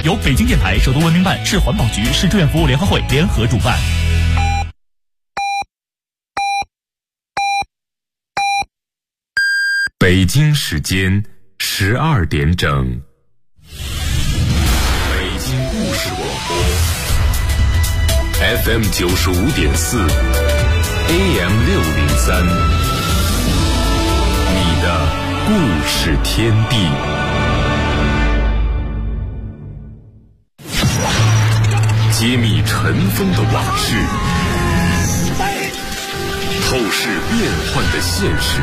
由北京电台、首都文明办、市环保局、市志愿服务联合会联合主办。 北京时间12点整，北京故事广播 FM 95.4 AM 603，你的故事天地。揭秘尘封的往事，透视变幻的现实，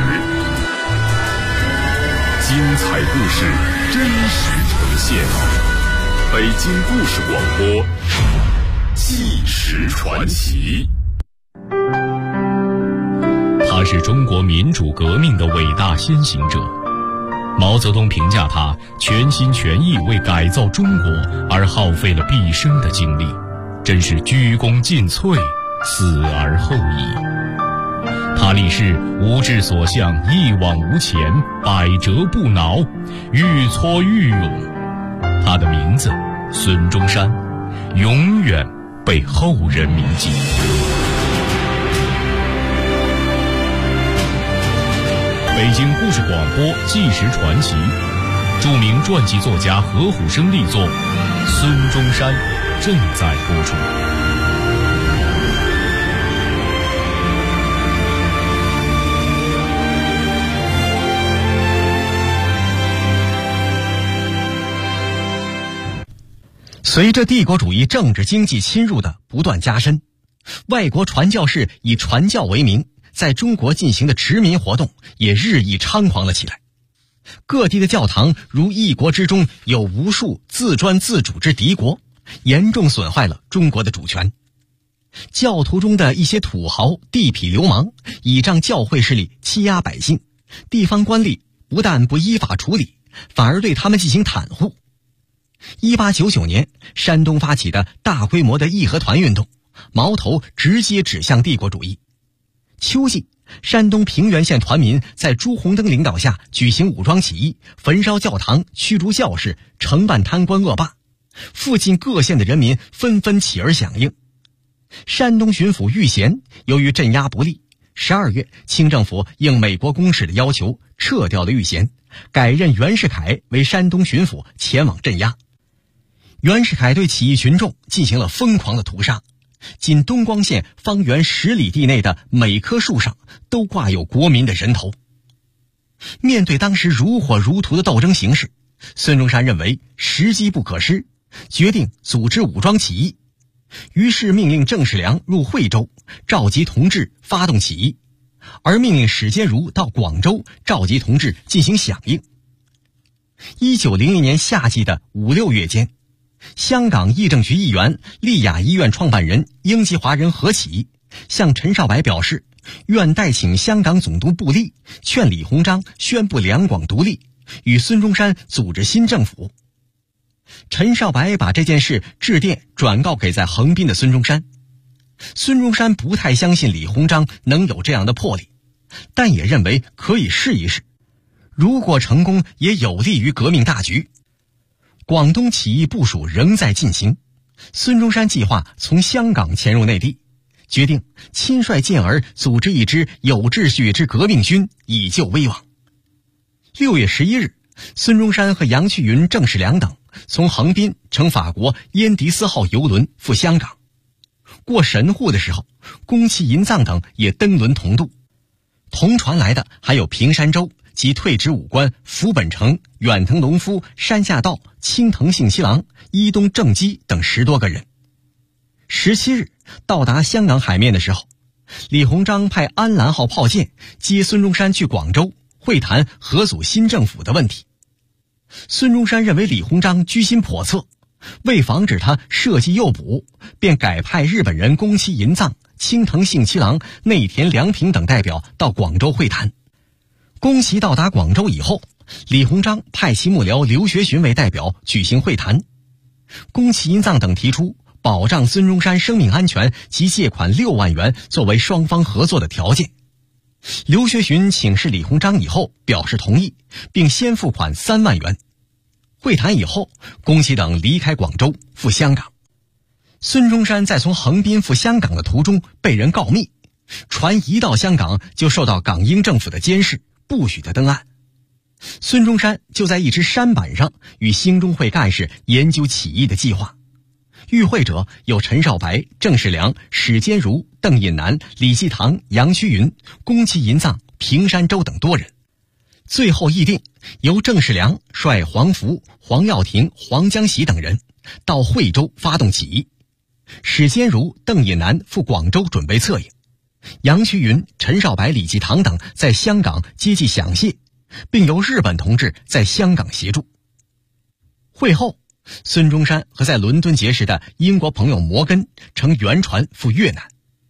精彩故事真实呈现。北京故事广播，纪实传奇。 他是中国民主革命的伟大先行者。毛泽东评价他全心全意为改造中国而耗费了毕生的精力，真是鞠躬尽瘁，死而后已。他立誓无志所向，一往无前，百折不挠，愈挫愈勇。他的名字孙中山，永远被后人铭记。北京故事广播纪实传奇，著名传记作家何虎生力作《孙中山》正在播出。 随着帝国主义政治经济侵入的不断加深，外国传教士以传教为名在中国进行的殖民活动也日益猖狂了起来。各地的教堂如一国之中有无数自专自主之敌国，严重损坏了中国的主权。教徒中的一些土豪地痞流氓倚仗教会势力欺压百姓，地方官吏不但不依法处理，反而对他们进行袒护。1899年，山东发起的大规模的义和团运动，矛头直接指向帝国主义。秋季，山东平原县团民在朱红灯领导下举行武装起义，焚烧教堂，驱逐教士，惩办贪官恶霸。附近各县的人民纷纷起而响应。山东巡抚玉贤由于镇压不力，12月，清政府应美国公使的要求撤掉了玉贤，改任袁世凯为山东巡抚，前往镇压。袁世凯对起义群众进行了疯狂的屠杀，仅东光县方圆10里地内的每棵树上都挂有国民的人头。面对当时如火如荼的斗争形势，孙中山认为时机不可失，决定组织武装起义。于是命令郑世良入惠州，召集同志发动起义，而命令史坚如到广州召集同志进行响应。1900年夏季的5、6月间，香港议政局议员、丽雅医院创办人英籍华人何启向陈少白表示，愿代请香港总督布利劝李鸿章宣布两广独立，与孙中山组织新政府。陈少白把这件事致电转告给在横滨的孙中山。孙中山不太相信李鸿章能有这样的魄力，但也认为可以试一试，如果成功也有利于革命大局。广东起义部署仍在进行，孙中山计划从香港潜入内地，决定亲率健儿组织一支有秩序之革命军，以救危亡。6月11日，孙中山和杨去云、郑世良等从横滨乘法国燕迪斯号邮轮赴香港。过神户的时候，宫崎银藏等也登轮同渡。同船来的还有平山周及退职武官福本成、远藤隆夫、山下道、青藤幸七郎、伊东正基等10多个人。17日到达香港海面的时候，李鸿章派安澜号炮舰接孙中山去广州会谈合组新政府的问题。孙中山认为李鸿章居心叵测，为防止他设计诱捕，便改派日本人宫崎银藏、青藤幸七郎、内田良平等代表到广州会谈。宫崎到达广州以后，李鸿章派其幕僚刘学询为代表举行会谈。宫崎银藏等提出保障孙中山生命安全及借款6万元作为双方合作的条件。刘学询请示李鸿章以后表示同意，并先付款3万元。 会谈以后，宫祁等离开广州赴香港。孙中山在从横滨赴香港的途中被人告密，船一到香港就受到港英政府的监视，不许他登岸。孙中山就在一只舢板上与兴中会干事研究起义的计划。与会者有陈少白、郑世良、史坚如、邓引南、李继堂、杨屈云、宫崎银藏、平山周等多人。最后议定由郑世良率黄福、黄耀庭、黄江喜等人到惠州发动起义，史坚如、邓引南赴广州准备策应，杨屈云、陈少白、李继堂等在香港接济饷械，并由日本同志在香港协助。会后，孙中山和在伦敦结识的英国朋友摩根乘原船赴越南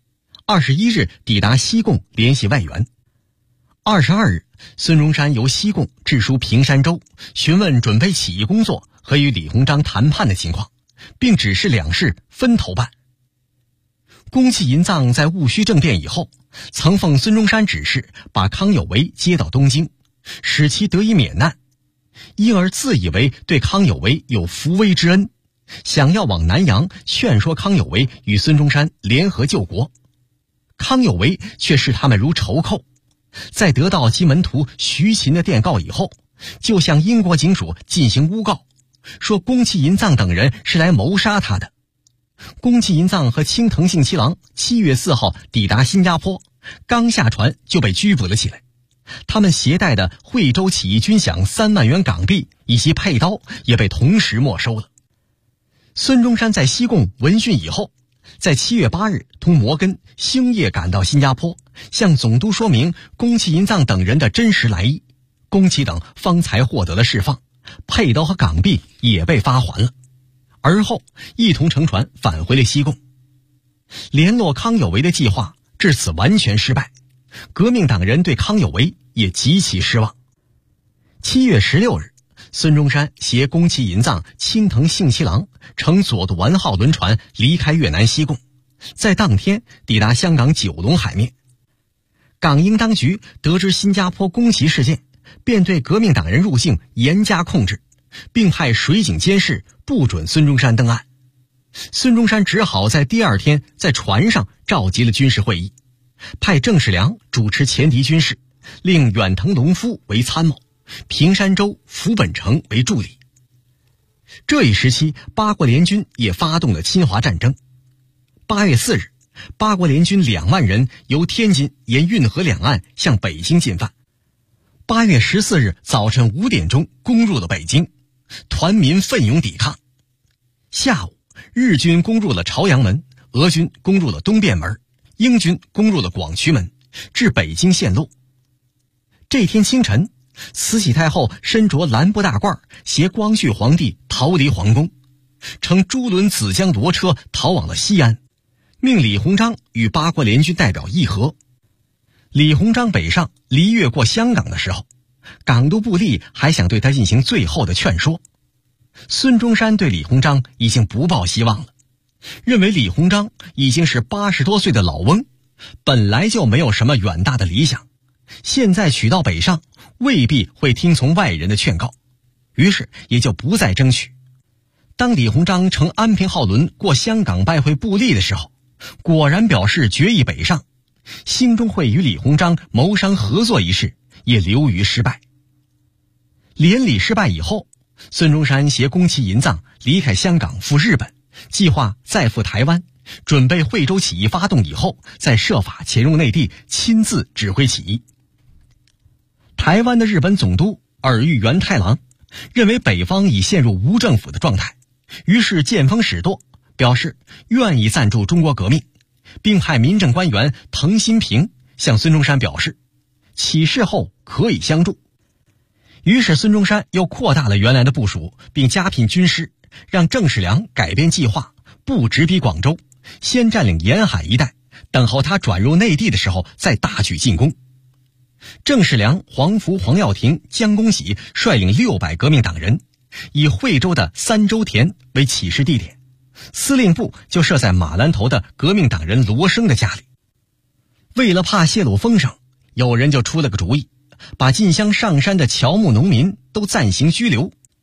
，21日抵达西贡联系外援。22日，孙中山由西贡致书平山州，询问准备起义工作和与李鸿章谈判的情况，并指示两事分头办。宫崎银藏在戊戌政变以后，曾奉孙中山指示把康有为接到东京，使其得以免难，因而自以为对康有为有扶危之恩，想要往南洋劝说康有为与孙中山联合救国。康有为却视他们如仇寇，在得到其门徒徐勤的电告以后，就向英国警署进行诬告，说宫崎银藏等人是来谋杀他的。宫崎银藏和青藤幸七郎7月4号抵达新加坡，刚下船就被拘捕了起来。他们携带的惠州起义军饷3万元港币以及佩刀也被同时没收了。孙中山在西贡闻讯以后，在7月8日同摩根星夜赶到新加坡，向总督说明宫崎银藏等人的真实来意，宫崎等方才获得了释放，佩刀和港币也被发还了。而后一同乘船返回了西贡。联络康有为的计划至此完全失败，革命党人对康有为也极其失望。7月16日，孙中山携宫崎银藏、青藤幸七郎乘佐渡丸号轮船离开越南西贡，在当天抵达香港九龙海面。港英当局得知新加坡宫崎事件，便对革命党人入境严加控制，并派水警监视，不准孙中山登岸。孙中山只好在第二天在船上召集了军事会议，派郑世良主持前敌军事，令远藤隆夫为参谋，平山州、福本城为助理。这一时期，八国联军也发动了侵华战争。8月4日，八国联军2万人由天津沿运河两岸向北京进犯。8月14日早晨5点钟攻入了北京，团民奋勇抵抗。下午，日军攻入了朝阳门，俄军攻入了东便门，英军攻入了广渠门，至北京陷落。这天清晨，慈禧太后身着蓝布大褂，携光绪皇帝逃离皇宫，乘朱轮紫江骡车逃往了西安，命李鸿章与八国联军代表议和。李鸿章北上离越过香港的时候，港督布利还想对他进行最后的劝说。孙中山对李鸿章已经不抱希望了，认为李鸿章已经是80多岁的老翁，本来就没有什么远大的理想，现在取道北上未必会听从外人的劝告，于是也就不再争取。当李鸿章乘安平号轮过香港拜会布利的时候，果然表示决意北上。兴中会与李鸿章谋商合作一事也流于失败。联理失败以后，孙中山携宫崎银藏离开香港赴日本，计划再赴台湾，准备惠州起义发动以后再设法潜入内地，亲自指挥起义。台湾的日本总督耳遇元太郎认为北方已陷入无政府的状态，于是见风使舵，表示愿意赞助中国革命，并派民政官员滕新平向孙中山表示起事后可以相助。于是孙中山又扩大了原来的部署，并加聘军师，让郑世良改变计划，不直逼广州，先占领沿海一带，等候他转入内地的时候再大举进攻。郑世良、黄福、黄耀庭、江公喜率领600革命党人，以惠州的三洲田为起事地点，司令部就设在马兰头的革命党人罗生的家里。为了怕泄露风声，有人就出了个主意，把进乡上山的侨牧农民都暂行拘留。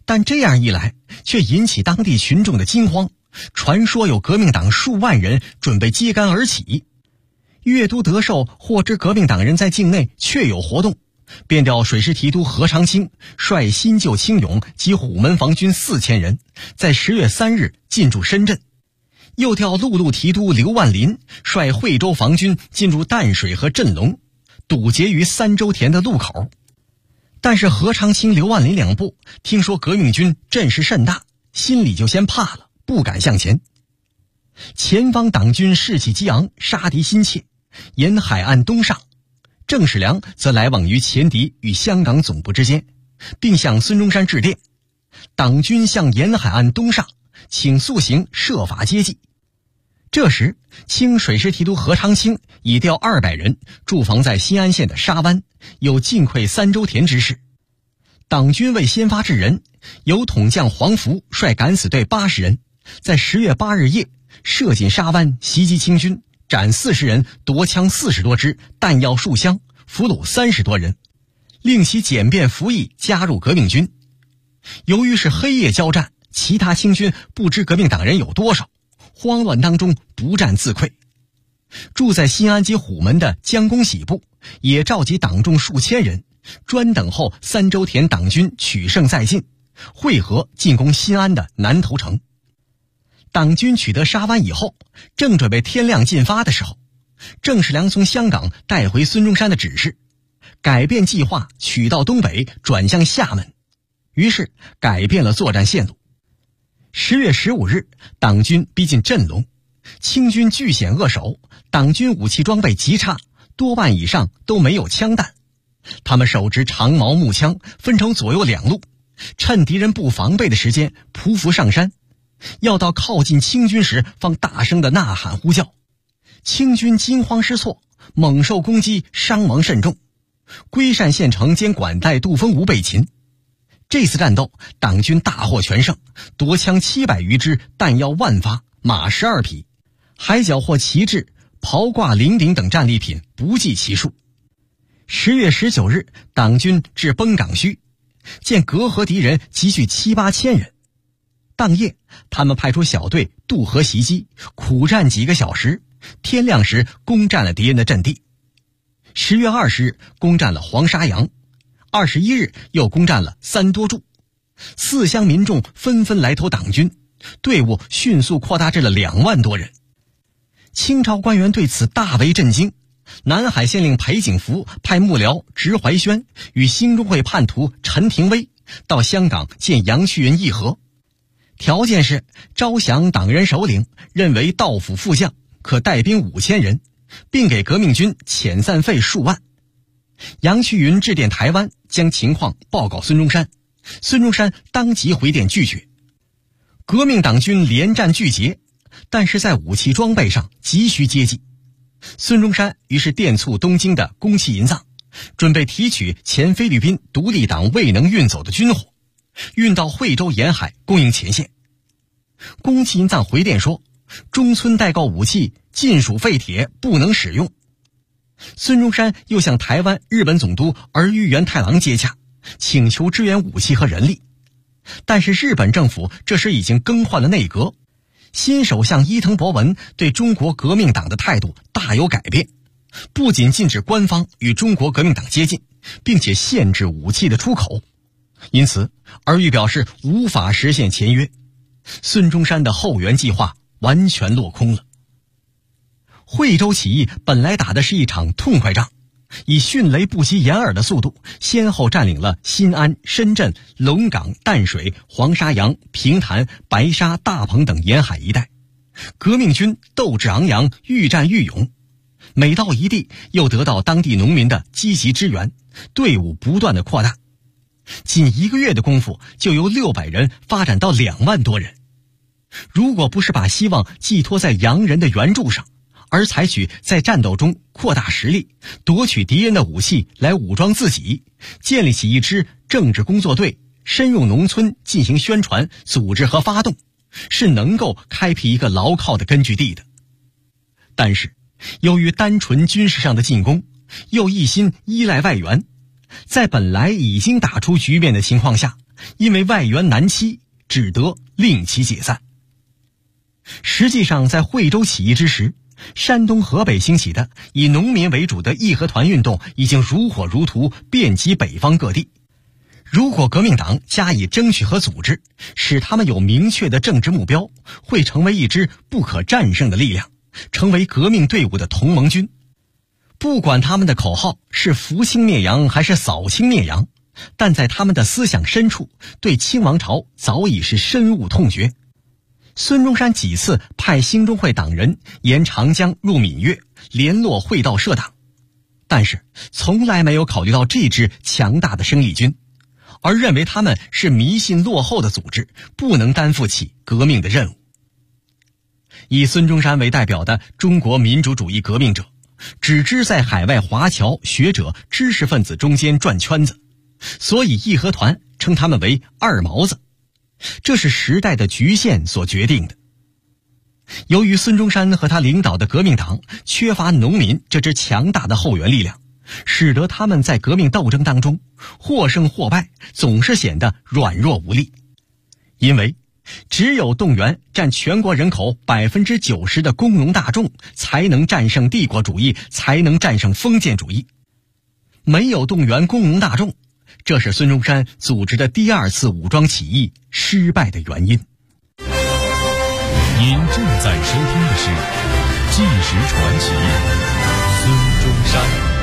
但这样一来，却引起当地群众的惊慌，传说有革命党数万人准备揭竿而起。粤都德寿获知革命党人在境内确有活动，便调水师提督何长清率新旧青勇及虎门防军4000人，在10月3日进驻深圳，又调陆路提督刘万林率惠州防军进入淡水和镇龙，堵截于三洲田的路口。但是何长清、刘万林两部听说革命军阵势甚大，心里就先怕了，不敢向前。前方党军士气激昂，杀敌心切，沿海岸东上。郑世良则来往于前敌与香港总部之间，并向孙中山致电，党军向沿海岸东上，请速行，设法接济。这时清水师提督何长清已调200人驻防在新安县的沙湾，有进溃三洲田之势。党军为先发制人，由统将黄福率敢死队80人，在10月8日夜射进沙湾，袭击清军，斩40人，夺枪40多支，弹药数箱，俘虏30多人，令其简便服役，加入革命军。由于是黑夜交战，其他清军不知革命党人有多少，慌乱当中不战自溃。住在新安及虎门的江公喜部也召集党众数千人，专等候三洲田党军取胜再进，会合进攻新安的南头城。党军取得沙湾以后，正准备天亮进发的时候，郑世良从香港带回孙中山的指示，改变计划，取道东北，转向厦门，于是改变了作战线路。10月15日，党军逼近镇龙，清军据险扼守，党军武器装备极差，多万以上都没有枪弹。他们手执长矛木枪，分成左右两路，趁敌人不防备的时间匍匐上山，要到靠近清军时方大声的呐喊呼叫。清军惊慌失措，猛受攻击，伤亡甚重。龟山县城兼管带杜峰吴被擒。这次战斗，党军大获全胜，夺枪700余支，弹药10000发，马12匹，还缴获旗帜、袍褂、铃鼎等战利品不计其数。10月19日，党军至崩港圩，见隔河敌人集聚7、8千人。当夜，他们派出小队渡河袭击，苦战几个小时，天亮时攻占了敌人的阵地。10月20日，攻占了黄沙洋，21日又攻占了三多柱。四乡民众纷纷来投党军，队伍迅速扩大至了2万多人。清朝官员对此大为震惊，南海县令裴景福派幕僚植怀轩与兴中会叛徒陈廷威到香港见杨衢云议和，条件是招降党人首领，认为道府副将，可带兵5000人，并给革命军遣散费数万。杨衢云致电台湾，将情况报告孙中山，孙中山当即回电拒绝。革命党军连战俱捷，但是在武器装备上急需接济。孙中山于是电促东京的宫崎银藏，准备提取前菲律宾独立党未能运走的军火，运到惠州沿海供应前线。宫崎银藏回电说，中村代购武器禁属废铁，不能使用。孙中山又向台湾日本总督儿玉源太郎接洽，请求支援武器和人力。但是日本政府这时已经更换了内阁，新首相伊藤博文对中国革命党的态度大有改变，不仅禁止官方与中国革命党接近，并且限制武器的出口。因此儿玉表示无法实现签约，孙中山的后援计划完全落空了。惠州起义本来打的是一场痛快仗，以迅雷不及掩耳的速度，先后占领了新安、深圳、龙岗、淡水、黄沙洋、平潭、白沙、大鹏等沿海一带。革命军斗志昂扬，愈战愈勇，每到一地又得到当地农民的积极支援，队伍不断的扩大。仅1个月的功夫，就由600人发展到2万多人。如果不是把希望寄托在洋人的援助上，而采取在战斗中扩大实力，夺取敌人的武器来武装自己，建立起一支政治工作队，深入农村进行宣传、组织和发动，是能够开辟一个牢靠的根据地的。但是由于单纯军事上的进攻，又一心依赖外援，在本来已经打出局面的情况下， 因为外援难期，只得令其解散。实际上，在惠州起义之时，山东、河北兴起的以农民为主的义和团运动已经如火如荼，遍及北方各地。如果革命党加以争取和组织，使他们有明确的政治目标，会成为一支不可战胜的力量，成为革命队伍的同盟军。不管他们的口号是扶清灭洋还是扫清灭洋，但在他们的思想深处，对清王朝早已是深恶痛绝。孙中山几次派兴中会党人沿长江入闽粤，联络会道设党，但是从来没有考虑到这支强大的生力军，而认为他们是迷信落后的组织，不能担负起革命的任务。以孙中山为代表的中国民主主义革命者，只知在海外华侨、学者、知识分子中间转圈子，所以义和团称他们为二毛子，这是时代的局限所决定的。由于孙中山和他领导的革命党缺乏农民这支强大的后援力量，使得他们在革命斗争当中或胜或败，总是显得软弱无力。因为只有动员占全国人口 90% 的工农大众，才能战胜帝国主义，才能战胜封建主义。没有动员工农大众，这是孙中山组织的第二次武装起义失败的原因。 您正在收听的是《纪实传奇》，孙中山。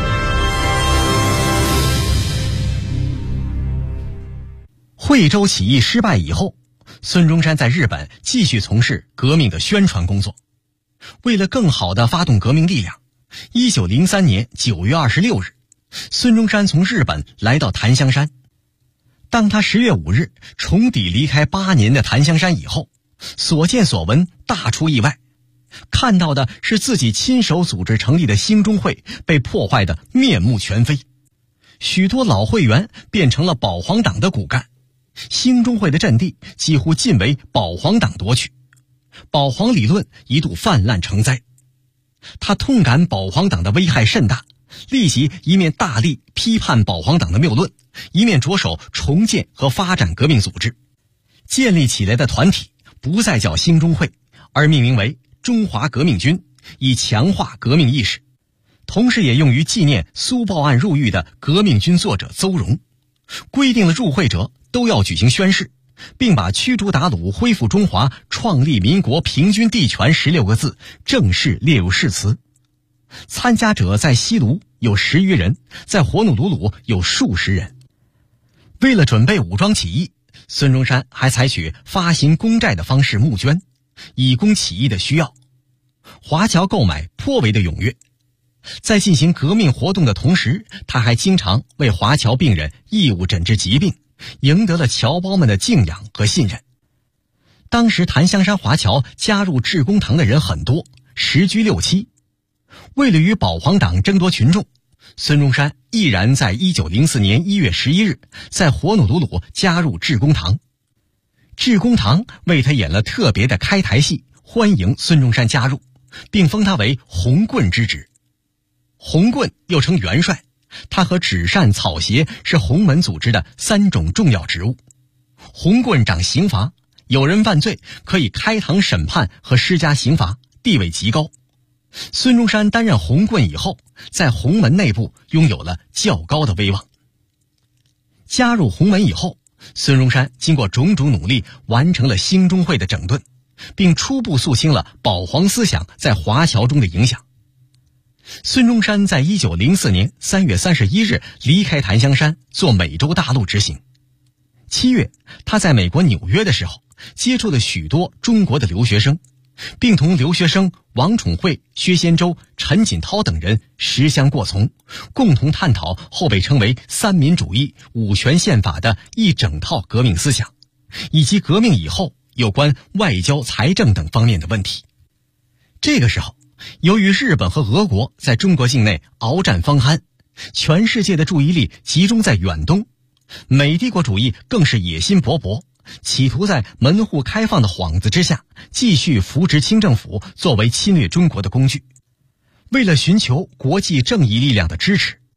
惠州起义失败以后，孙中山在日本继续从事革命的宣传工作。为了更好地发动革命力量，1903年9月26日，孙中山从日本来到檀香山。当他10月5日重抵离开8年的檀香山以后，所见所闻大出意外，看到的是自己亲手组织成立的兴中会被破坏得面目全非，许多老会员变成了保皇党的骨干，兴中会的阵地几乎尽为保皇党夺取，保皇理论一度泛滥成灾。他痛感保皇党的危害甚大，立即一面大力批判保皇党的谬论，一面着手重建和发展革命组织。建立起来的团体不再叫兴中会，而命名为中华革命军，以强化革命意识，同时也用于纪念苏报案入狱的革命军作者邹容，规定了入会者都要举行宣誓，并把驱逐鞑虏、恢复中华、创立民国、平均地权16个字正式列入誓词。参加者在西卢有10余人，在活努鲁鲁有数十人。为了准备武装起义，孙中山还采取发行公债的方式募捐，以供起义的需要。华侨购买颇为的踊跃。在进行革命活动的同时，他还经常为华侨病人义务诊治疾病，赢得了侨胞们的敬仰和信任。当时檀香山华侨加入致公堂的人很多，10居6妻。为了与保皇党争夺群众，孙中山毅然在1904年1月11日在活努鲁鲁加入致公堂。致公堂为他演了特别的开台戏，欢迎孙中山加入，并封他为红棍之职。红棍又称元帅，他和纸扇、草鞋是洪门组织的3种重要职务。红棍掌刑罚，有人犯罪可以开堂审判和施加刑罚，地位极高。孙中山担任红棍以后，在洪门内部拥有了较高的威望。加入洪门以后，孙中山经过种种努力，完成了兴中会的整顿，并初步肃清了保皇思想在华侨中的影响。孙中山在1904年3月31日离开檀香山，做美洲大陆之行。7月，他在美国纽约的时候，接触了许多中国的留学生，并同留学生王宠惠、薛先洲、陈锦涛等人食香过从，共同探讨后被称为三民主义、五权宪法的一整套革命思想，以及革命以后有关外交、财政等方面的问题。这个时候，由于日本和俄国在中国境内鏖战方酣，全世界的注意力集中在远东，美帝国主义更是野心勃勃，企图在门户开放的幌子之下，继续扶植清政府作为侵略中国的工具。为了寻求国际正义力量的支持，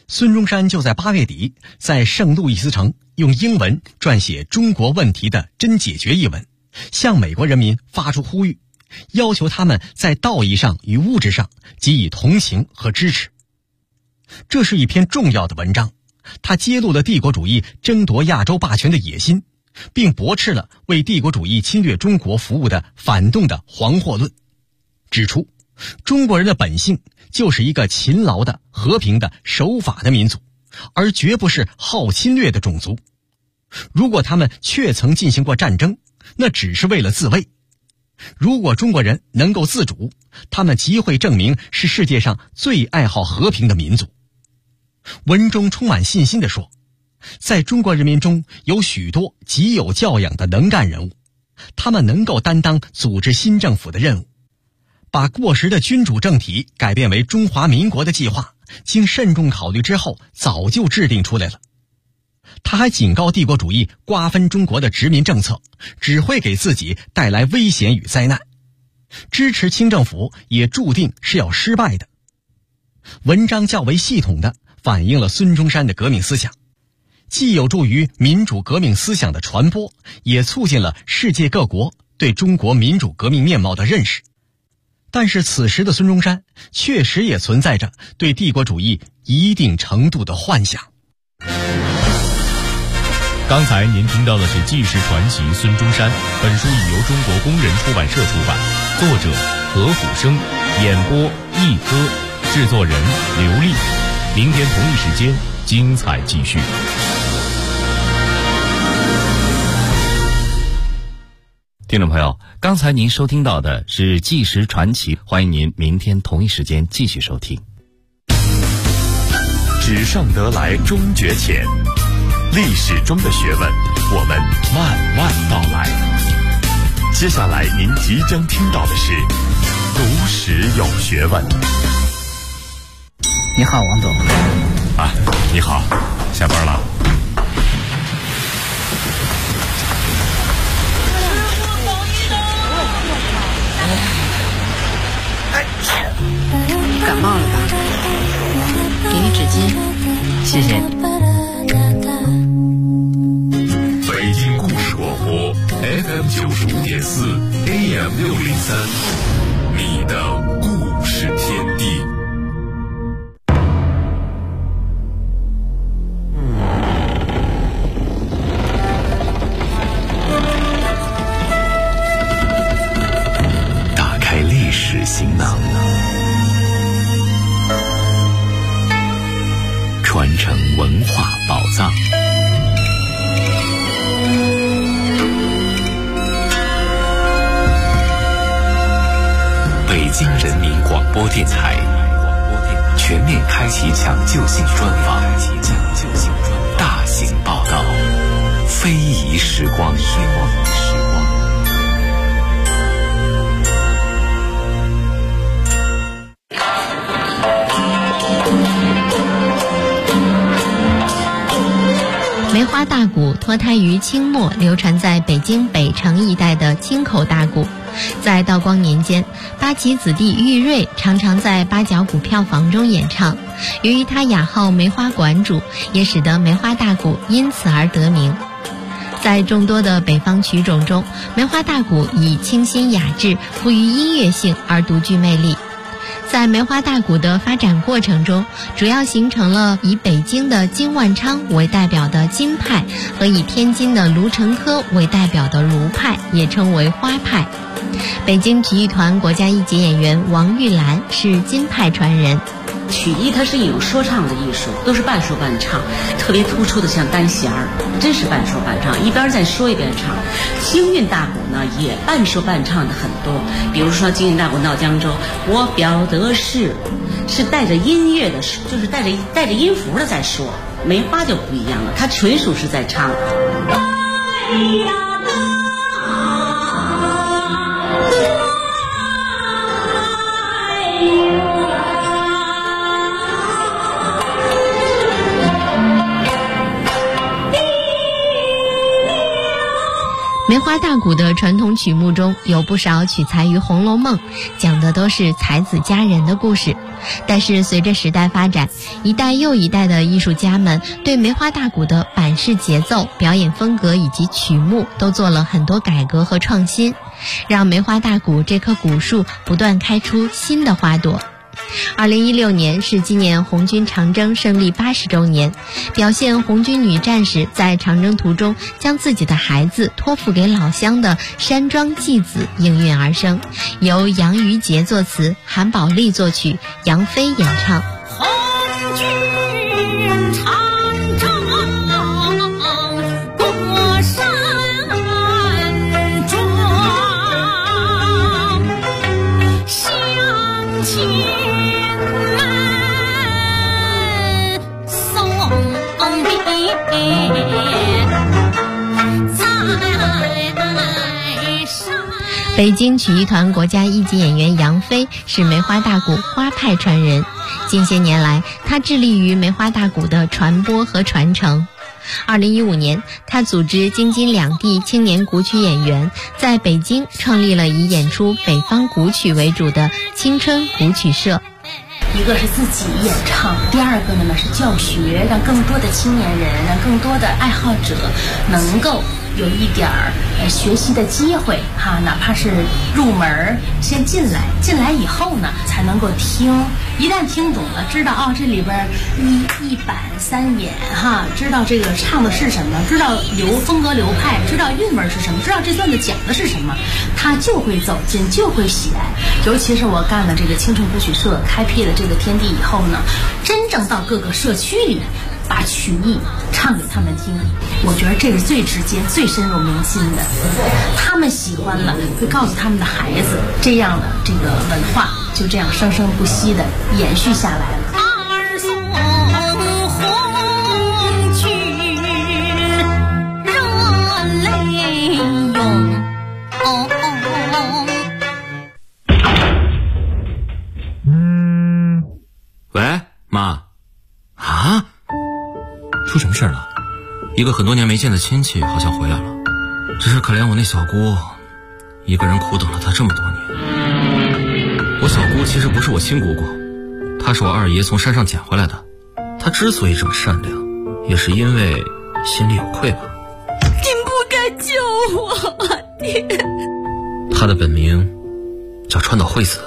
孙中山就在8月底在圣路易斯城用英文撰写《中国问题的真解决》一文，向美国人民发出呼吁，要求他们在道义上与物质上给予同情和支持。这是一篇重要的文章，它揭露了帝国主义争夺亚洲霸权的野心，并驳斥了为帝国主义侵略中国服务的反动的黄祸论，指出中国人的本性就是一个勤劳的、和平的、守法的民族，而绝不是好侵略的种族。如果他们确曾进行过战争，那只是为了自卫。如果中国人能够自主，他们即会证明是世界上最爱好和平的民族。文中充满信心地说，在中国人民中有许多极有教养的能干人物，他们能够担当组织新政府的任务。把过时的君主政体改变为中华民国的计划，经慎重考虑之后早就制定出来了。他还警告帝国主义瓜分中国的殖民政策只会给自己带来危险与灾难，支持清政府也注定是要失败的。文章较为系统地反映了孙中山的革命思想，既有助于民主革命思想的传播，也促进了世界各国对中国民主革命面貌的认识。但是此时的孙中山确实也存在着对帝国主义一定程度的幻想。 刚才您听到的是纪实传奇孙中山，本书已由中国工人出版社出版，作者何虎生，演播一科，制作人刘丽。明天同一时间精彩继续。 听众朋友，刚才您收听到的是纪实传奇，欢迎您明天同一时间继续收听。 纸上得来终觉浅，历史中的学问我们慢慢道来。接下来您即将听到的是读史有学问。 你好，王总。 啊，你好，下班了。 感冒了吧？给你纸巾。 谢谢。 北京故事广播 FM 95.4 AM 603，你的故事天地。打开历史行囊，传承文化宝藏。北京人民广播电台全面开启抢救性专访，大型报道，非遗时光。 梅花大鼓脱胎于清末流传在北京北城一带的京口大鼓，在道光年间，八旗子弟玉瑞常常在八角鼓票房中演唱。由于他雅号梅花馆主，也使得梅花大鼓因此而得名。在众多的北方曲种中，梅花大鼓以清新雅致、富于音乐性而独具魅力。在梅花大鼓的发展过程中，主要形成了以北京的金万昌为代表的金派和以天津的卢成科为代表的卢派，也称为花派。北京曲艺团国家一级演员王玉兰是金派传人。 曲艺它是一种说唱的艺术，都是半说半唱，特别突出的像单弦儿，真是半说半唱，一边在说一边唱。京韵大鼓呢也半说半唱的很多，比如说京韵大鼓闹江州，我表的是带着音乐的，就是带着音符的在说。梅花就不一样了，它纯属是在唱。哎呀梅花花大鼓的传统曲目中有不少取材于《红楼梦》，讲的都是才子佳人的故事。但是随着时代发展，一代又一代的艺术家们对梅花大鼓的板式节奏、表演风格以及曲目都做了很多改革和创新，让梅花大鼓这棵古树不断开出新的花朵。2016年是纪念红军长征胜利80周年，表现红军女战士在长征途中将自己的孩子托付给老乡的山庄祭子应运而生，由杨于杰作词，韩宝利作曲，杨飞演唱。 红军长征过山庄，乡亲北京曲艺团国家一级演员杨飞是梅花大鼓花派传人，近些年来他致力于梅花大鼓的传播和传承。2015年，他组织京津两地青年古曲演员在北京创立了以演出北方古曲为主的青春古曲社。 一个是自己演唱，第二个呢是教学，让更多的青年人，让更多的爱好者能够有一点学习的机会哈，哪怕是入门先进来以后呢才能够听，一旦听懂了，知道这里边一板三眼哈，知道这个唱的是什么，知道风格流派，知道韵味是什么，知道这段子讲的是什么，他就会走进，就会喜爱。尤其是我干了这个青春古曲社，开辟了这个天地以后呢，真正到各个社区里把曲艺唱给他们听，我觉得这是最直接最深入民心的，他们喜欢了会告诉他们的孩子，这样的这个文化就这样生生不息的延续下来了。 二送红军热泪涌， 喂，妈。啊？出什么事了？一个很多年没见的亲戚好像回来了，只是可怜我那小姑，一个人苦等了她这么多年。我小姑其实不是我亲姑姑，她是我二爷从山上捡回来的。她之所以这么善良，也是因为心里有愧吧。 您不该救我，爹。 她的本名叫川岛惠子。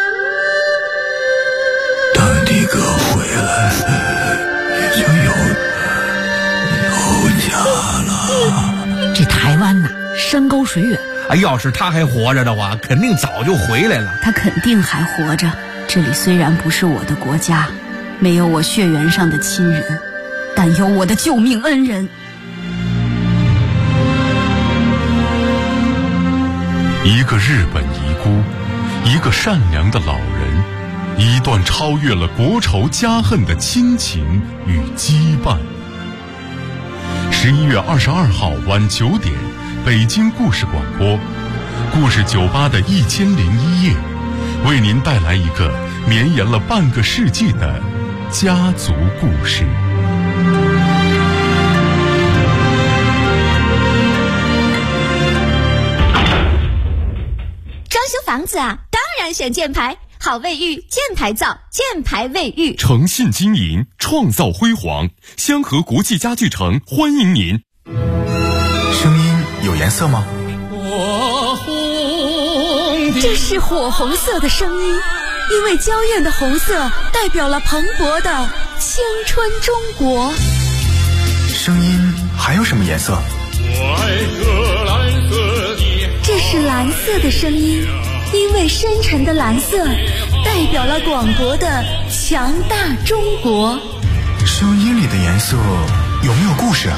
大弟哥回来已经有家了。 这台湾呐，山高水远。 要是他还活着的话，肯定早就回来了。 他肯定还活着。这里虽然不是我的国家，没有我血缘上的亲人，但有我的救命恩人。 一个日本遗孤，一个善良的老人，一段超越了国仇家恨的亲情与羁绊。11月22号晚9点，北京故事广播，故事酒吧的1001夜，为您带来一个绵延了半个世纪的家族故事。 装修房子啊，当然选箭牌，好卫浴，箭牌造，箭牌卫浴， 诚信经营，创造辉煌。香河国际家具城欢迎您。 声音有颜色吗？ 这是火红色的声音，因为娇艳的红色代表了蓬勃的青春中国。 声音还有什么颜色？ 这是蓝色的声音，因为深沉的蓝色代表了广博的强大中国。 声音里的颜色有没有故事？